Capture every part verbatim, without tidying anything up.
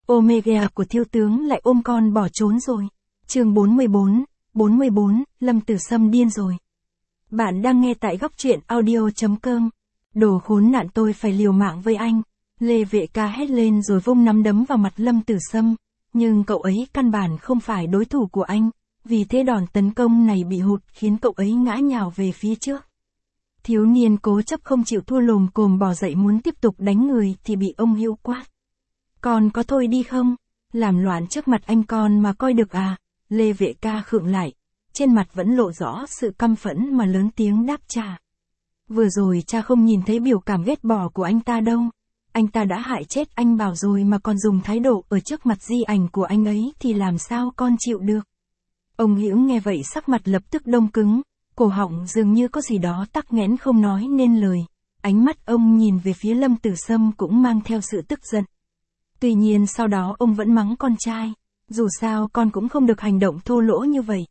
Omega của Thiêu tướng lại ôm con bỏ trốn rồi. Chương bốn mươi bốn, bốn mươi bốn, Lâm Tử Sâm điên rồi. Bạn đang nghe tại góc truyện audio chấm com. Đồ khốn nạn, tôi phải liều mạng với anh. Lê Vệ Ca hét lên rồi vung nắm đấm vào mặt Lâm Tử Sâm. Nhưng cậu ấy căn bản không phải đối thủ của anh. Vì thế đòn tấn công này bị hụt khiến cậu ấy ngã nhào về phía trước. Thiếu niên cố chấp không chịu thua lồm cồm bò dậy muốn tiếp tục đánh người thì bị ông Hữu quát. Con có thôi đi không? Làm loạn trước mặt anh con mà coi được à? Lê Vệ Ca khựng lại. Trên mặt vẫn lộ rõ sự căm phẫn mà lớn tiếng đáp trả. Vừa rồi cha không nhìn thấy biểu cảm ghét bỏ của anh ta đâu. Anh ta đã hại chết anh Bảo rồi mà còn dùng thái độ ở trước mặt di ảnh của anh ấy thì làm sao con chịu được? Ông Hữu nghe vậy sắc mặt lập tức đông cứng, cổ họng dường như có gì đó tắc nghẽn không nói nên lời. Ánh mắt ông nhìn về phía Lâm Tử Sâm cũng mang theo sự tức giận. Tuy nhiên sau đó ông vẫn mắng con trai, dù sao con cũng không được hành động thô lỗ như vậy.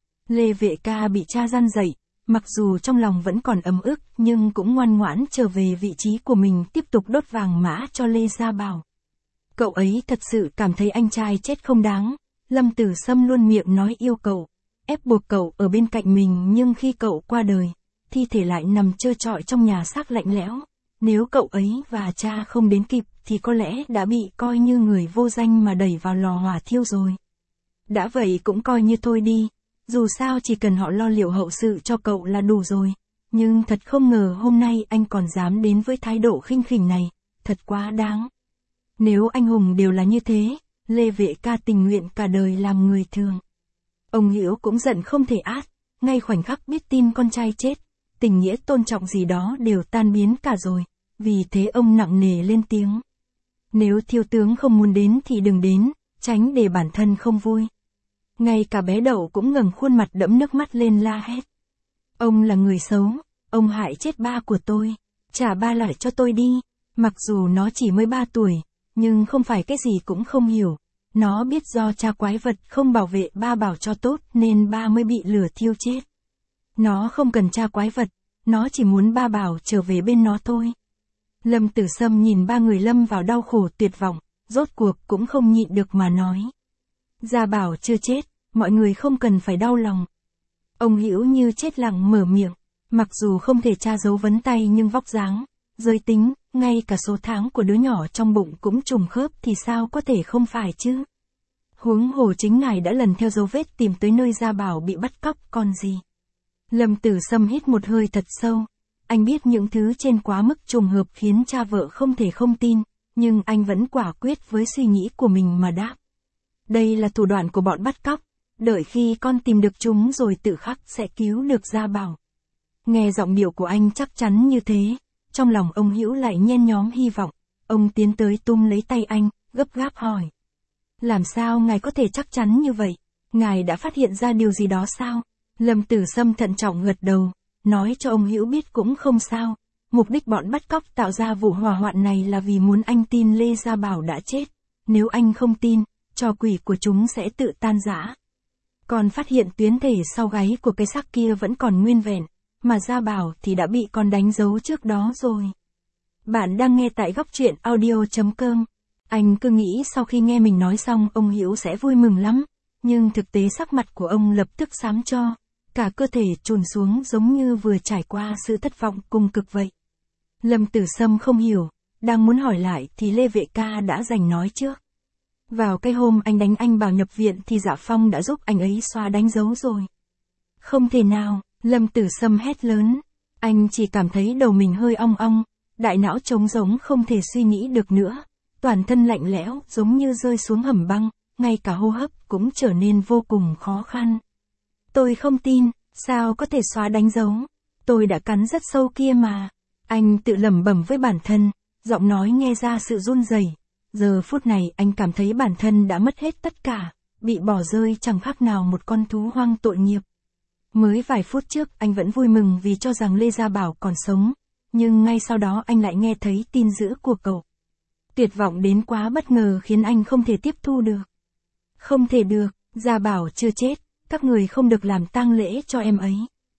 Lê Vệ Ca bị cha răn dạy, mặc dù trong lòng vẫn còn ấm ức nhưng cũng ngoan ngoãn trở về vị trí của mình tiếp tục đốt vàng mã cho Lê Gia Bảo. Cậu ấy thật sự cảm thấy anh trai chết không đáng. Lâm Tử Sâm luôn miệng nói yêu cậu, ép buộc cậu ở bên cạnh mình nhưng khi cậu qua đời, thi thể lại nằm trơ trọi trong nhà xác lạnh lẽo. Nếu cậu ấy và cha không đến kịp thì có lẽ đã bị coi như người vô danh mà đẩy vào lò hỏa thiêu rồi. Đã vậy cũng coi như thôi đi, dù sao chỉ cần họ lo liệu hậu sự cho cậu là đủ rồi. Nhưng thật không ngờ hôm nay anh còn dám đến với thái độ khinh khỉnh này, thật quá đáng. Nếu anh hùng đều là như thế, Lê Vệ Ca tình nguyện cả đời làm người thường. Ông Hữu cũng giận không thể át, ngay khoảnh khắc biết tin con trai chết, tình nghĩa tôn trọng gì đó đều tan biến cả rồi, vì thế ông nặng nề lên tiếng. Nếu thiếu tướng không muốn đến thì đừng đến, tránh để bản thân không vui. Ngay cả bé Đậu cũng ngẩng khuôn mặt đẫm nước mắt lên la hét. Ông là người xấu, ông hại chết ba của tôi, trả ba lại cho tôi đi. Mặc dù nó chỉ mới ba tuổi, nhưng không phải cái gì cũng không hiểu. Nó biết do cha quái vật không bảo vệ ba Bảo cho tốt nên ba mới bị lửa thiêu chết. Nó không cần cha quái vật, nó chỉ muốn ba Bảo trở về bên nó thôi. Lâm Tử Sâm nhìn ba người lâm vào đau khổ tuyệt vọng, rốt cuộc cũng không nhịn được mà nói. Gia Bảo chưa chết, mọi người không cần phải đau lòng. Ông Hữu như chết lặng mở miệng, mặc dù không thể tra dấu vấn tay nhưng vóc dáng, giới tính, ngay cả số tháng của đứa nhỏ trong bụng cũng trùng khớp thì sao có thể không phải chứ. Huống hồ chính ngài đã lần theo dấu vết tìm tới nơi Gia Bảo bị bắt cóc còn gì. Lâm Tử Sâm hít một hơi thật sâu. Anh biết những thứ trên quá mức trùng hợp khiến cha vợ không thể không tin, nhưng anh vẫn quả quyết với suy nghĩ của mình mà đáp. Đây là thủ đoạn của bọn bắt cóc, đợi khi con tìm được chúng rồi tự khắc sẽ cứu được Gia Bảo. Nghe giọng điệu của anh chắc chắn như thế, trong lòng ông Hữu lại nhen nhóm hy vọng, ông tiến tới túm lấy tay anh, gấp gáp hỏi. Làm sao ngài có thể chắc chắn như vậy? Ngài đã phát hiện ra điều gì đó sao? Lâm Tử Sâm thận trọng gật đầu, nói cho ông Hữu biết cũng không sao. Mục đích bọn bắt cóc tạo ra vụ hỏa hoạn này là vì muốn anh tin Lê Gia Bảo đã chết. Nếu anh không tin, trò quỷ của chúng sẽ tự tan rã. Còn phát hiện tuyến thể sau gáy của cái xác kia vẫn còn nguyên vẹn, mà Gia Bảo thì đã bị con đánh dấu trước đó rồi. Bạn đang nghe tại góc truyện audio chấm com. Anh cứ nghĩ sau khi nghe mình nói xong ông Hữu sẽ vui mừng lắm, nhưng thực tế sắc mặt của ông lập tức xám cho, cả cơ thể trùn xuống giống như vừa trải qua sự thất vọng cùng cực vậy. Lâm Tử Sâm không hiểu, đang muốn hỏi lại thì Lê Vệ Ca đã giành nói trước. Vào cái hôm anh đánh anh Bảo nhập viện thì Dạ Phong đã giúp anh ấy xóa đánh dấu rồi. Không thể nào, Lâm Tử Sâm hét lớn, anh chỉ cảm thấy đầu mình hơi ong ong, đại não trống rỗng không thể suy nghĩ được nữa, toàn thân lạnh lẽo giống như rơi xuống hầm băng, ngay cả hô hấp cũng trở nên vô cùng khó khăn. Tôi không tin, sao có thể xóa đánh dấu, tôi đã cắn rất sâu kia mà. Anh tự lẩm bẩm với bản thân, giọng nói nghe ra sự run rẩy. Giờ phút này anh cảm thấy bản thân đã mất hết tất cả, bị bỏ rơi chẳng khác nào một con thú hoang tội nghiệp. Mới vài phút trước anh vẫn vui mừng vì cho rằng Lê Gia Bảo còn sống, nhưng ngay sau đó anh lại nghe thấy tin dữ của cậu. Tuyệt vọng đến quá bất ngờ khiến anh không thể tiếp thu được. Không thể được, Gia Bảo chưa chết, các người không được làm tang lễ cho em ấy.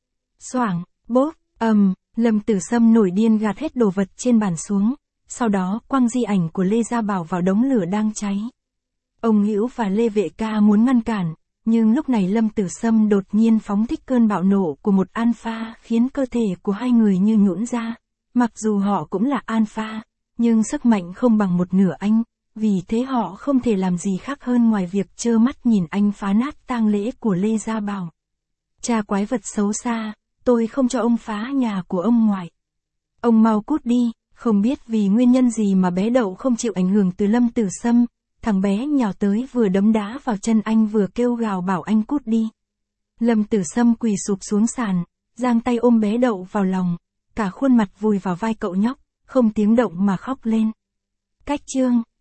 Xoảng, bốp, ầm, Lâm Tử Sâm nổi điên gạt hết đồ vật trên bàn xuống, sau đó quăng di ảnh của Lê Gia Bảo vào đống lửa đang cháy. Ông Hữu và Lê Vệ Ca muốn ngăn cản, nhưng lúc này Lâm Tử Sâm đột nhiên phóng thích cơn bạo nộ của một alpha khiến cơ thể của hai người như nhũn ra. Mặc dù họ cũng là alpha, nhưng sức mạnh không bằng một nửa anh, vì thế họ không thể làm gì khác hơn ngoài việc trơ mắt nhìn anh phá nát tang lễ của Lê Gia Bảo. Cha quái vật xấu xa, tôi không cho ông phá nhà của ông ngoại. Ông mau cút đi, không biết vì nguyên nhân gì mà bé Đậu không chịu ảnh hưởng từ Lâm Tử Sâm, thằng bé nhào tới vừa đấm đá vào chân anh vừa kêu gào bảo anh cút đi. Lâm Tử Sâm quỳ sụp xuống sàn, giang tay ôm bé Đậu vào lòng, cả khuôn mặt vùi vào vai cậu nhóc, không tiếng động mà khóc lên. Cách chương